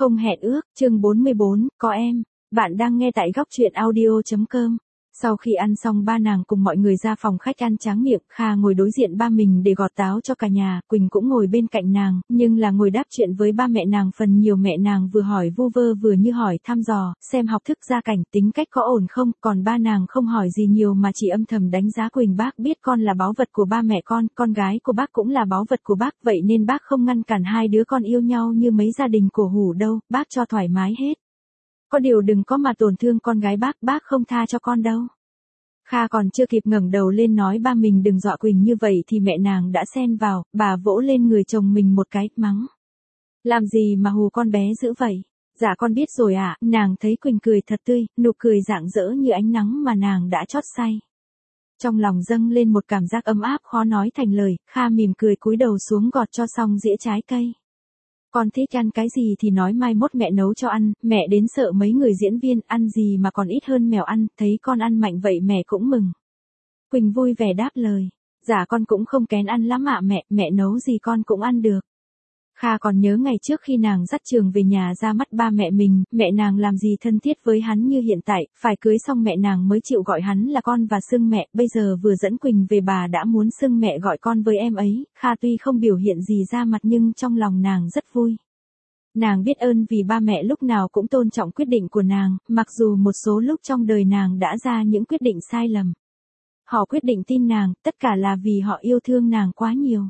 Không hẹn ước, chương 44, có em. Bạn đang nghe tại góc truyện audio.com. Sau khi ăn xong ba nàng cùng mọi người ra phòng khách ăn tráng miệng, Kha ngồi đối diện ba mình để gọt táo cho cả nhà, Quỳnh cũng ngồi bên cạnh nàng, nhưng là ngồi đáp chuyện với ba mẹ nàng phần nhiều. Mẹ nàng vừa hỏi vu vơ vừa như hỏi thăm dò, xem học thức gia cảnh tính cách có ổn không, còn ba nàng không hỏi gì nhiều mà chỉ âm thầm đánh giá Quỳnh. Bác biết con là báu vật của ba mẹ con gái của bác cũng là báu vật của bác, vậy nên bác không ngăn cản hai đứa con yêu nhau như mấy gia đình cổ hủ đâu, bác cho thoải mái hết. Có điều đừng có mà tổn thương con gái bác không tha cho con đâu. Kha còn chưa kịp ngẩng đầu lên nói ba mình đừng dọa Quỳnh như vậy thì mẹ nàng đã xen vào, bà vỗ lên người chồng mình một cái, mắng. Làm gì mà hù con bé dữ vậy? Dạ con biết rồi ạ. Nàng thấy Quỳnh cười thật tươi, nụ cười rạng rỡ như ánh nắng mà nàng đã chót say. Trong lòng dâng lên một cảm giác ấm áp khó nói thành lời, Kha mỉm cười cúi đầu xuống gọt cho xong dĩa trái cây. Con thích ăn cái gì thì nói mai mốt mẹ nấu cho ăn, mẹ đến sợ mấy người diễn viên ăn gì mà còn ít hơn mèo ăn, thấy con ăn mạnh vậy mẹ cũng mừng. Quỳnh vui vẻ đáp lời, dạ con cũng không kén ăn lắm ạ mẹ nấu gì con cũng ăn được. Kha còn nhớ ngày trước khi nàng dắt Trường về nhà ra mắt ba mẹ mình, mẹ nàng làm gì thân thiết với hắn như hiện tại, phải cưới xong mẹ nàng mới chịu gọi hắn là con và xưng mẹ, bây giờ vừa dẫn Quỳnh về bà đã muốn xưng mẹ gọi con với em ấy. Kha tuy không biểu hiện gì ra mặt nhưng trong lòng nàng rất vui. Nàng biết ơn vì ba mẹ lúc nào cũng tôn trọng quyết định của nàng, mặc dù một số lúc trong đời nàng đã ra những quyết định sai lầm. Họ quyết định tin nàng, tất cả là vì họ yêu thương nàng quá nhiều.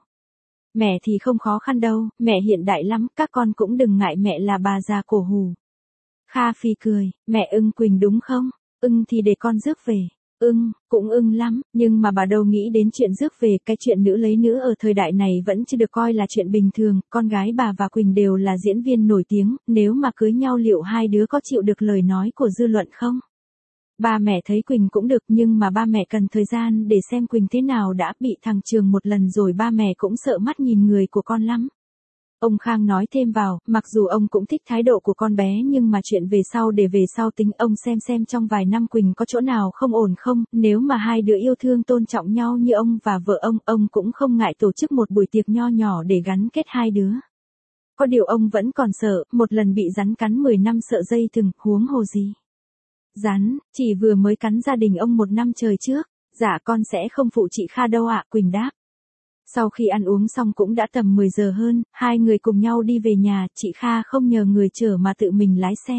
Mẹ thì không khó khăn đâu, mẹ hiện đại lắm, các con cũng đừng ngại mẹ là bà già cổ hủ. Kha phì cười, mẹ ưng Quỳnh đúng không? Ưng thì để con rước về. Ưng, cũng ưng lắm, nhưng mà bà đâu nghĩ đến chuyện rước về, cái chuyện nữ lấy nữ ở thời đại này vẫn chưa được coi là chuyện bình thường, con gái bà và Quỳnh đều là diễn viên nổi tiếng, nếu mà cưới nhau liệu hai đứa có chịu được lời nói của dư luận không? Ba mẹ thấy Quỳnh cũng được nhưng mà ba mẹ cần thời gian để xem Quỳnh thế nào đã, bị thằng Trường một lần rồi ba mẹ cũng sợ mắt nhìn người của con lắm. Ông Khang nói thêm vào, mặc dù ông cũng thích thái độ của con bé nhưng mà chuyện về sau để về sau tính, ông xem trong vài năm Quỳnh có chỗ nào không ổn không, nếu mà hai đứa yêu thương tôn trọng nhau như ông và vợ ông cũng không ngại tổ chức một buổi tiệc nho nhỏ để gắn kết hai đứa. Có điều ông vẫn còn sợ, một lần bị rắn cắn 10 năm sợ dây thừng, huống hồ gì. Rắn, chỉ vừa mới cắn gia đình ông 1 năm trời trước. Dạ con sẽ không phụ chị Kha đâu ạ, Quỳnh đáp. Sau khi ăn uống xong cũng đã tầm 10 giờ hơn, hai người cùng nhau đi về nhà, chị Kha không nhờ người chở mà tự mình lái xe.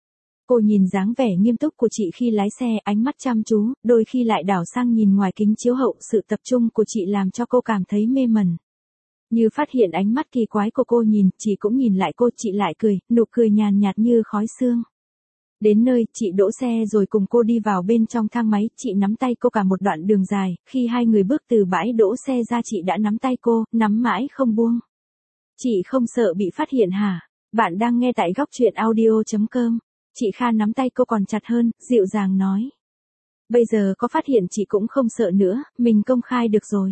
Cô nhìn dáng vẻ nghiêm túc của chị khi lái xe, ánh mắt chăm chú, đôi khi lại đảo sang nhìn ngoài kính chiếu hậu, sự tập trung của chị làm cho cô cảm thấy mê mẩn. Như phát hiện ánh mắt kỳ quái của cô nhìn, chị cũng nhìn lại cô, chị lại cười, nụ cười nhàn nhạt như khói sương. Đến nơi, chị đỗ xe rồi cùng cô đi vào bên trong thang máy, chị nắm tay cô cả một đoạn đường dài, khi hai người bước từ bãi đỗ xe ra chị đã nắm tay cô, nắm mãi không buông. Chị không sợ bị phát hiện hả? Bạn đang nghe tại góc truyện audio.com. Chị Kha nắm tay cô còn chặt hơn, dịu dàng nói. Bây giờ có phát hiện chị cũng không sợ nữa, mình công khai được rồi.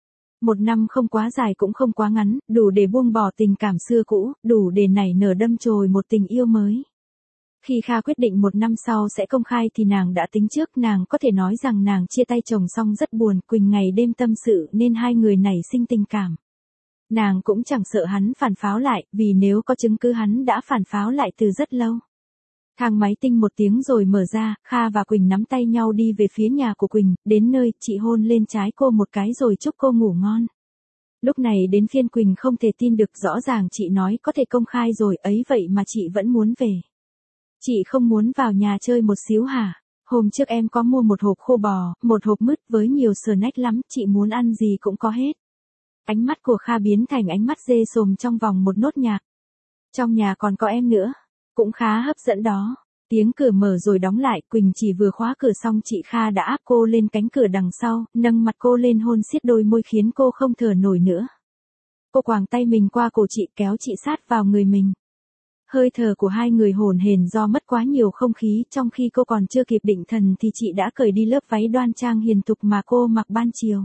1 năm không quá dài cũng không quá ngắn, đủ để buông bỏ tình cảm xưa cũ, đủ để nảy nở đâm chồi một tình yêu mới. Khi Kha quyết định 1 năm sau sẽ công khai thì nàng đã tính trước, nàng có thể nói rằng nàng chia tay chồng xong rất buồn, Quỳnh ngày đêm tâm sự nên hai người nảy sinh tình cảm. Nàng cũng chẳng sợ hắn phản pháo lại, vì nếu có chứng cứ hắn đã phản pháo lại từ rất lâu. Thang máy tinh một tiếng rồi mở ra, Kha và Quỳnh nắm tay nhau đi về phía nhà của Quỳnh, đến nơi, chị hôn lên trái cô một cái rồi chúc cô ngủ ngon. Lúc này đến phiên Quỳnh không thể tin được, rõ ràng chị nói có thể công khai rồi ấy vậy mà chị vẫn muốn về. Chị không muốn vào nhà chơi một xíu hả? Hôm trước em có mua một hộp khô bò, một hộp mứt với nhiều snack lắm, chị muốn ăn gì cũng có hết. Ánh mắt của Kha biến thành ánh mắt dê sồm trong vòng một nốt nhạc. Trong nhà còn có em nữa, cũng khá hấp dẫn đó. Tiếng cửa mở rồi đóng lại, Quỳnh chỉ vừa khóa cửa xong chị Kha đã áp cô lên cánh cửa đằng sau, nâng mặt cô lên hôn xiết đôi môi khiến cô không thở nổi nữa. Cô quàng tay mình qua cổ chị kéo chị sát vào người mình. Hơi thở của hai người hổn hển do mất quá nhiều không khí, trong khi cô còn chưa kịp định thần thì chị đã cởi đi lớp váy đoan trang hiền thục mà cô mặc ban chiều.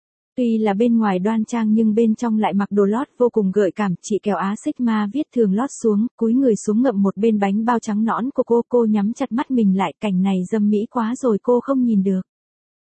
Tuy là bên ngoài đoan trang nhưng bên trong lại mặc đồ lót vô cùng gợi cảm, chị kéo áo xích ma viết thường lót xuống, cúi người xuống ngậm một bên bánh bao trắng nõn của cô nhắm chặt mắt mình lại, cảnh này dâm mỹ quá rồi cô không nhìn được.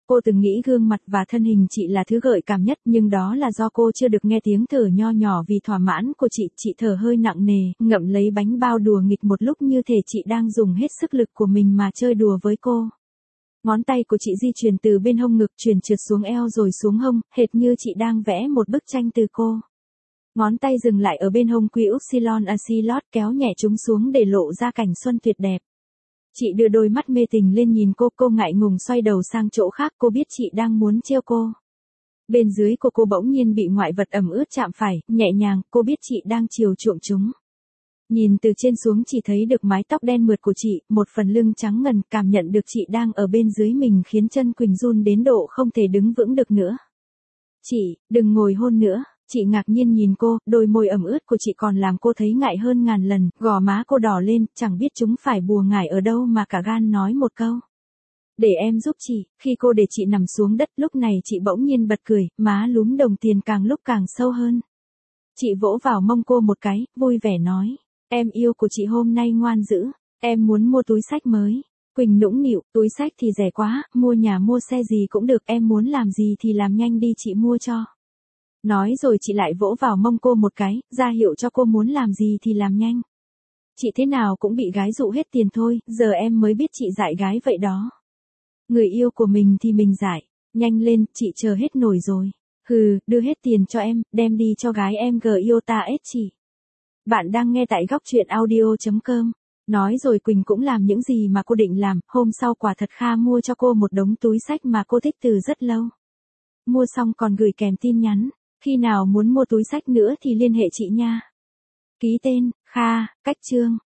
Cô từng nghĩ gương mặt và thân hình chị là thứ gợi cảm nhất, nhưng đó là do cô chưa được nghe tiếng thở nho nhỏ vì thỏa mãn của chị thở hơi nặng nề, ngậm lấy bánh bao đùa nghịch một lúc như thể chị đang dùng hết sức lực của mình mà chơi đùa với cô. Ngón tay của chị di chuyển từ bên hông ngực chuyển trượt xuống eo rồi xuống hông, hệt như chị đang vẽ một bức tranh từ cô. Ngón tay dừng lại ở bên hông quy upsilon acylot kéo nhẹ chúng xuống để lộ ra cảnh xuân tuyệt đẹp. Chị đưa đôi mắt mê tình lên nhìn cô ngại ngùng xoay đầu sang chỗ khác, cô biết chị đang muốn trêu cô. Bên dưới cô bỗng nhiên bị ngoại vật ẩm ướt chạm phải, nhẹ nhàng, cô biết chị đang chiều chuộng chúng. Nhìn từ trên xuống chỉ thấy được mái tóc đen mượt của chị, một phần lưng trắng ngần, cảm nhận được chị đang ở bên dưới mình khiến chân Quỳnh run đến độ không thể đứng vững được nữa. Chị, đừng ngồi hôn nữa. Chị ngạc nhiên nhìn cô, đôi môi ẩm ướt của chị còn làm cô thấy ngại hơn ngàn lần, gò má cô đỏ lên, chẳng biết chúng phải bùa ngải ở đâu mà cả gan nói một câu. Để em giúp chị, khi cô để chị nằm xuống đất, lúc này chị bỗng nhiên bật cười, má lúm đồng tiền càng lúc càng sâu hơn. Chị vỗ vào mông cô một cái, vui vẻ nói, em yêu của chị hôm nay ngoan dữ, em muốn mua túi xách mới. Quỳnh nũng nịu, túi xách thì rẻ quá, mua nhà mua xe gì cũng được, em muốn làm gì thì làm nhanh đi chị mua cho. Nói rồi chị lại vỗ vào mông cô một cái, ra hiệu cho cô muốn làm gì thì làm nhanh. Chị thế nào cũng bị gái dụ hết tiền thôi, giờ em mới biết chị dại gái vậy đó. Người yêu của mình thì mình dại, nhanh lên, chị chờ hết nổi rồi. Hừ, đưa hết tiền cho em, đem đi cho gái em Giota S chị. Bạn đang nghe tại góc truyện audio.com. Nói rồi Quỳnh cũng làm những gì mà cô định làm, hôm sau quả thật Kha mua cho cô một đống túi xách mà cô thích từ rất lâu. Mua xong còn gửi kèm tin nhắn. Khi nào muốn mua túi xách nữa thì liên hệ chị nha. Ký tên, Kha, cách chương.